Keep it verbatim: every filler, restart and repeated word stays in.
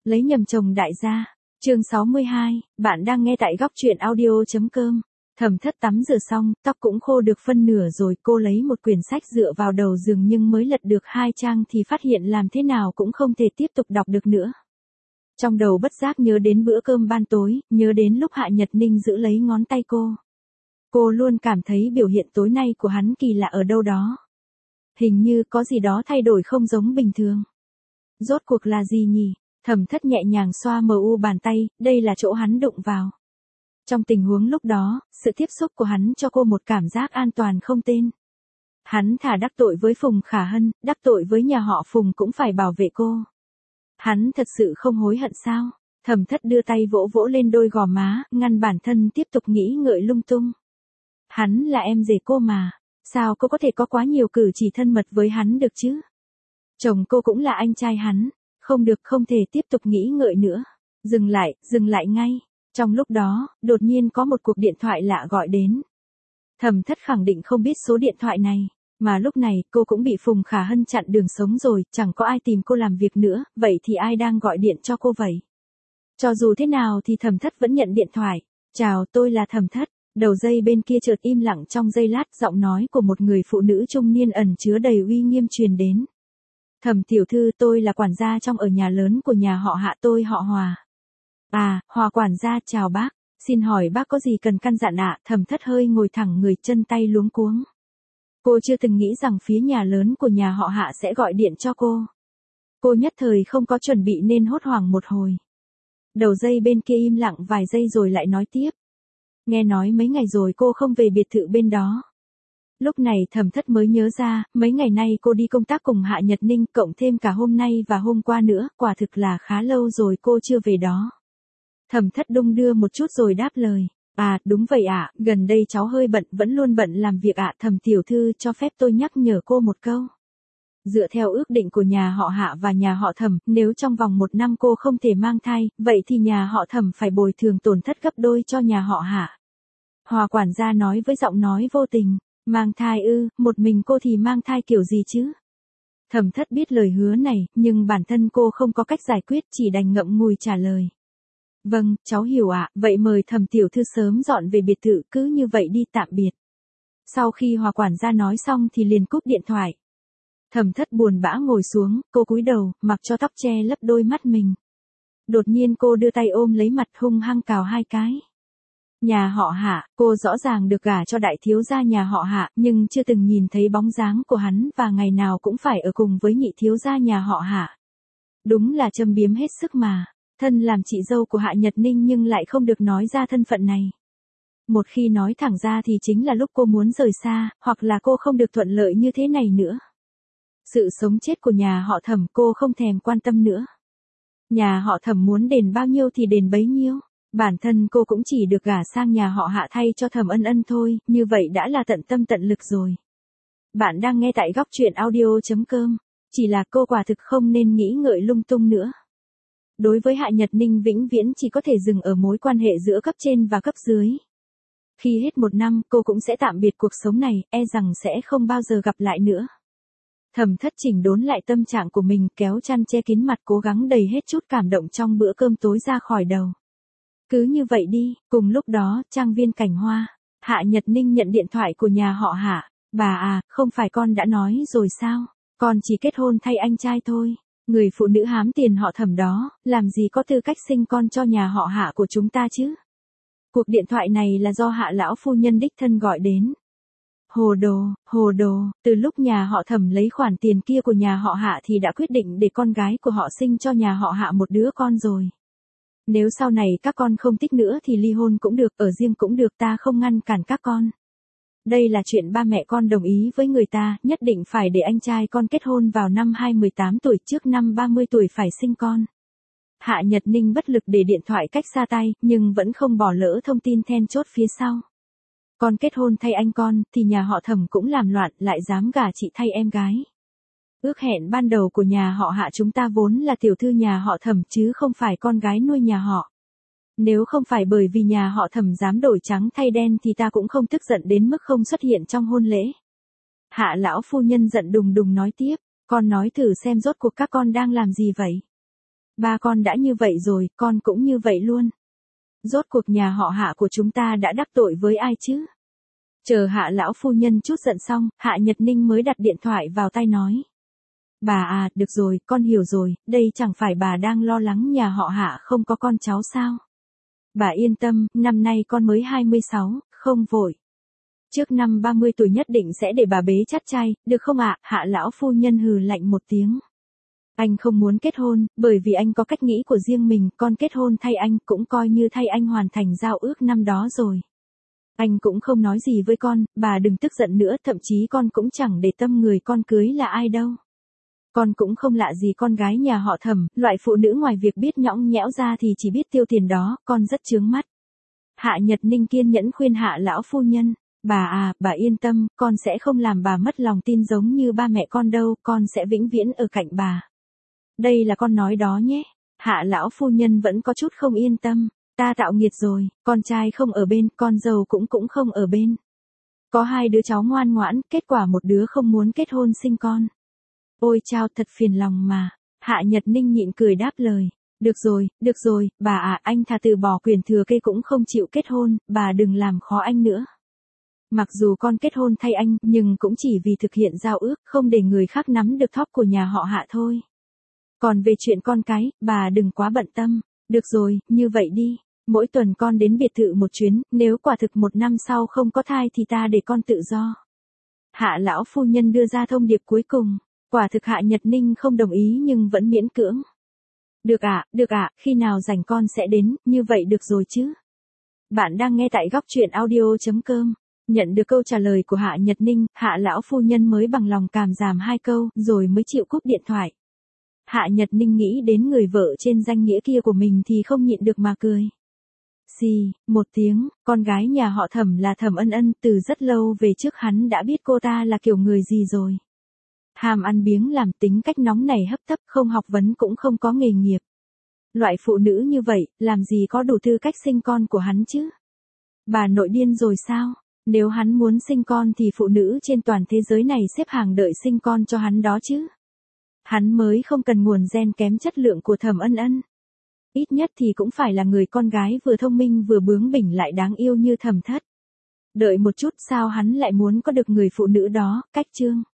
Lấy nhầm chồng đại gia. Chương sáu mươi hai, bạn đang nghe tại góc truyện audio.com. Thẩm Thất tắm rửa xong, tóc cũng khô được phân nửa rồi, cô lấy một quyển sách dựa vào đầu giường nhưng mới lật được hai trang thì phát hiện làm thế nào cũng không thể tiếp tục đọc được nữa. Trong đầu bất giác nhớ đến bữa cơm ban tối, nhớ đến lúc Hạ Nhật Ninh giữ lấy ngón tay cô. Cô luôn cảm thấy biểu hiện tối nay của hắn kỳ lạ ở đâu đó. Hình như có gì đó thay đổi không giống bình thường. Rốt cuộc là gì nhỉ? Thẩm Thất nhẹ nhàng xoa mờ u bàn tay, đây là chỗ hắn đụng vào. Trong tình huống lúc đó, sự tiếp xúc của hắn cho cô một cảm giác an toàn không tên. Hắn thà đắc tội với Phùng Khả Hân, đắc tội với nhà họ Phùng cũng phải bảo vệ cô. Hắn thật sự không hối hận sao? Thẩm Thất đưa tay vỗ vỗ lên đôi gò má, ngăn bản thân tiếp tục nghĩ ngợi lung tung. Hắn là em rể cô mà, sao cô có thể có quá nhiều cử chỉ thân mật với hắn được chứ? Chồng cô cũng là anh trai hắn, không được, không thể tiếp tục nghĩ ngợi nữa. Dừng lại, dừng lại ngay. Trong lúc đó, đột nhiên có một cuộc điện thoại lạ gọi đến. Thẩm Thất khẳng định không biết số điện thoại này, mà lúc này cô cũng bị Phùng Khả Hân chặn đường sống rồi, chẳng có ai tìm cô làm việc nữa, vậy thì ai đang gọi điện cho cô vậy? Cho dù thế nào thì Thẩm Thất vẫn nhận điện thoại. Chào, tôi là Thẩm Thất. Đầu dây bên kia chợt im lặng trong giây lát, giọng nói của một người phụ nữ trung niên ẩn chứa đầy uy nghiêm truyền đến. Thẩm tiểu thư, tôi là quản gia trong ở nhà lớn của nhà họ Hạ, tôi họ Hòa. À, Hòa quản gia, chào bác, xin hỏi bác có gì cần căn dặn ạ? À? Thẩm Thất hơi ngồi thẳng người, chân tay luống cuống. Cô chưa từng nghĩ rằng phía nhà lớn của nhà họ Hạ sẽ gọi điện cho cô. Cô nhất thời không có chuẩn bị nên hốt hoảng một hồi. Đầu dây bên kia im lặng vài giây rồi lại nói tiếp. Nghe nói mấy ngày rồi cô không về biệt thự bên đó. Lúc này Thẩm Thất mới nhớ ra, mấy ngày nay cô đi công tác cùng Hạ Nhật Ninh, cộng thêm cả hôm nay và hôm qua nữa, quả thực là khá lâu rồi cô chưa về đó. Thẩm Thất đung đưa một chút rồi đáp lời. À, đúng vậy ạ, gần đây cháu hơi bận, vẫn luôn bận làm việc ạ. Thẩm tiểu thư, cho phép tôi nhắc nhở cô một câu. Dựa theo ước định của nhà họ Hạ và nhà họ Thẩm, nếu trong vòng một năm cô không thể mang thai, vậy thì nhà họ Thẩm phải bồi thường tổn thất gấp đôi cho nhà họ Hạ. Hòa quản gia nói với giọng nói vô tình. Mang thai ư? Một mình cô thì mang thai kiểu gì chứ? Thẩm Thất biết lời hứa này, nhưng bản thân cô không có cách giải quyết, chỉ đành ngậm ngùi trả lời. Vâng, cháu hiểu ạ, vậy mời Thẩm tiểu thư sớm dọn về biệt thự, cứ như vậy đi, tạm biệt. Sau khi Hòa quản gia nói xong thì liền cúp điện thoại. Thẩm Thất buồn bã ngồi xuống, cô cúi đầu, mặc cho tóc che lấp đôi mắt mình. Đột nhiên cô đưa tay ôm lấy mặt, hung hăng cào hai cái. Nhà họ Hạ, cô rõ ràng được gả cho đại thiếu gia nhà họ Hạ, nhưng chưa từng nhìn thấy bóng dáng của hắn và ngày nào cũng phải ở cùng với nhị thiếu gia nhà họ Hạ. Đúng là châm biếm hết sức mà, thân làm chị dâu của Hạ Nhật Ninh nhưng lại không được nói ra thân phận này. Một khi nói thẳng ra thì chính là lúc cô muốn rời xa, hoặc là cô không được thuận lợi như thế này nữa. Sự sống chết của nhà họ Thẩm cô không thèm quan tâm nữa. Nhà họ Thẩm muốn đền bao nhiêu thì đền bấy nhiêu. Bản thân cô cũng chỉ được gả sang nhà họ Hạ thay cho Thẩm Ân Ân thôi, như vậy đã là tận tâm tận lực rồi. Bạn đang nghe tại góc truyện audio.com, chỉ là cô quả thực không nên nghĩ ngợi lung tung nữa. Đối với Hạ Nhật Ninh vĩnh viễn chỉ có thể dừng ở mối quan hệ giữa cấp trên và cấp dưới. Khi hết một năm cô cũng sẽ tạm biệt cuộc sống này, e rằng sẽ không bao giờ gặp lại nữa. Thẩm Thất chỉnh đốn lại tâm trạng của mình, kéo chăn che kín mặt, cố gắng đầy hết chút cảm động trong bữa cơm tối ra khỏi đầu. Cứ như vậy đi. Cùng lúc đó, trang viên Cảnh Hoa, Hạ Nhật Ninh nhận điện thoại của nhà họ Hạ. Bà à, không phải con đã nói rồi sao? Con chỉ kết hôn thay anh trai thôi. Người phụ nữ hám tiền họ Thẩm đó, làm gì có tư cách sinh con cho nhà họ Hạ của chúng ta chứ? Cuộc điện thoại này là do Hạ lão phu nhân đích thân gọi đến. Hồ đồ, hồ đồ, từ lúc nhà họ Thẩm lấy khoản tiền kia của nhà họ Hạ thì đã quyết định để con gái của họ sinh cho nhà họ Hạ một đứa con rồi. Nếu sau này các con không thích nữa thì ly hôn cũng được, ở riêng cũng được, ta không ngăn cản các con. Đây là chuyện ba mẹ con đồng ý với người ta, nhất định phải để anh trai con kết hôn vào năm hai mươi tám tuổi, trước năm ba mươi tuổi phải sinh con. Hạ Nhật Ninh bất lực để điện thoại cách xa tay, nhưng vẫn không bỏ lỡ thông tin then chốt phía sau. Con kết hôn thay anh con, thì nhà họ Thẩm cũng làm loạn, lại dám gả chị thay em gái. Ước hẹn ban đầu của nhà họ Hạ chúng ta vốn là tiểu thư nhà họ Thẩm chứ không phải con gái nuôi nhà họ. Nếu không phải bởi vì nhà họ Thẩm dám đổi trắng thay đen thì ta cũng không tức giận đến mức không xuất hiện trong hôn lễ. Hạ lão phu nhân giận đùng đùng nói tiếp, con nói thử xem rốt cuộc các con đang làm gì vậy? Ba con đã như vậy rồi, con cũng như vậy luôn. Rốt cuộc nhà họ Hạ của chúng ta đã đắc tội với ai chứ? Chờ Hạ lão phu nhân chút giận xong, Hạ Nhật Ninh mới đặt điện thoại vào tai nói. Bà à, được rồi, con hiểu rồi, đây chẳng phải bà đang lo lắng nhà họ Hạ không có con cháu sao? Bà yên tâm, năm nay con mới hai mươi sáu, không vội. Trước năm ba mươi tuổi nhất định sẽ để bà bế chắt chay, được không ạ? Hạ lão phu nhân hừ lạnh một tiếng. Anh không muốn kết hôn, bởi vì anh có cách nghĩ của riêng mình, con kết hôn thay anh cũng coi như thay anh hoàn thành giao ước năm đó rồi. Anh cũng không nói gì với con, bà đừng tức giận nữa, thậm chí con cũng chẳng để tâm người con cưới là ai đâu. Con cũng không lạ gì con gái nhà họ Thẩm, loại phụ nữ ngoài việc biết nhõng nhẽo ra thì chỉ biết tiêu tiền đó, con rất chướng mắt. Hạ Nhật Ninh kiên nhẫn khuyên Hạ lão phu nhân, bà à, bà yên tâm, con sẽ không làm bà mất lòng tin giống như ba mẹ con đâu, con sẽ vĩnh viễn ở cạnh bà. Đây là con nói đó nhé. Hạ lão phu nhân vẫn có chút không yên tâm, ta tạo nghiệt rồi, con trai không ở bên, con dâu cũng cũng không ở bên. Có hai đứa cháu ngoan ngoãn, kết quả một đứa không muốn kết hôn sinh con. Ôi chao, thật phiền lòng mà. Hạ Nhật Ninh nhịn cười đáp lời. Được rồi, được rồi, bà à, anh thà từ bỏ quyền thừa kế cũng không chịu kết hôn, bà đừng làm khó anh nữa. Mặc dù con kết hôn thay anh, nhưng cũng chỉ vì thực hiện giao ước, không để người khác nắm được thóp của nhà họ Hạ thôi. Còn về chuyện con cái, bà đừng quá bận tâm. Được rồi, như vậy đi. Mỗi tuần con đến biệt thự một chuyến, nếu quả thực một năm sau không có thai thì ta để con tự do. Hạ lão phu nhân đưa ra thông điệp cuối cùng. Quả thực Hạ Nhật Ninh không đồng ý nhưng vẫn miễn cưỡng. Được ạ, à, được ạ, à, khi nào rảnh con sẽ đến, như vậy được rồi chứ. Bạn đang nghe tại góc truyện audio chấm com. Nhận được câu trả lời của Hạ Nhật Ninh, Hạ lão phu nhân mới bằng lòng càm giảm hai câu, rồi mới chịu cúp điện thoại. Hạ Nhật Ninh nghĩ đến người vợ trên danh nghĩa kia của mình thì không nhịn được mà cười. Xì, một tiếng, con gái nhà họ Thẩm là Thẩm Ân Ân, từ rất lâu về trước hắn đã biết cô ta là kiểu người gì rồi. Ham ăn biếng làm, tính cách nóng nảy hấp tấp, không học vấn cũng không có nghề nghiệp. Loại phụ nữ như vậy, làm gì có đủ tư cách sinh con của hắn chứ? Bà nội điên rồi sao? Nếu hắn muốn sinh con thì phụ nữ trên toàn thế giới này xếp hàng đợi sinh con cho hắn đó chứ. Hắn mới không cần nguồn gen kém chất lượng của Thẩm Ân Ân. Ít nhất thì cũng phải là người con gái vừa thông minh vừa bướng bỉnh lại đáng yêu như Thẩm Thất. Đợi một chút, sao hắn lại muốn có được người phụ nữ đó? Cách chương.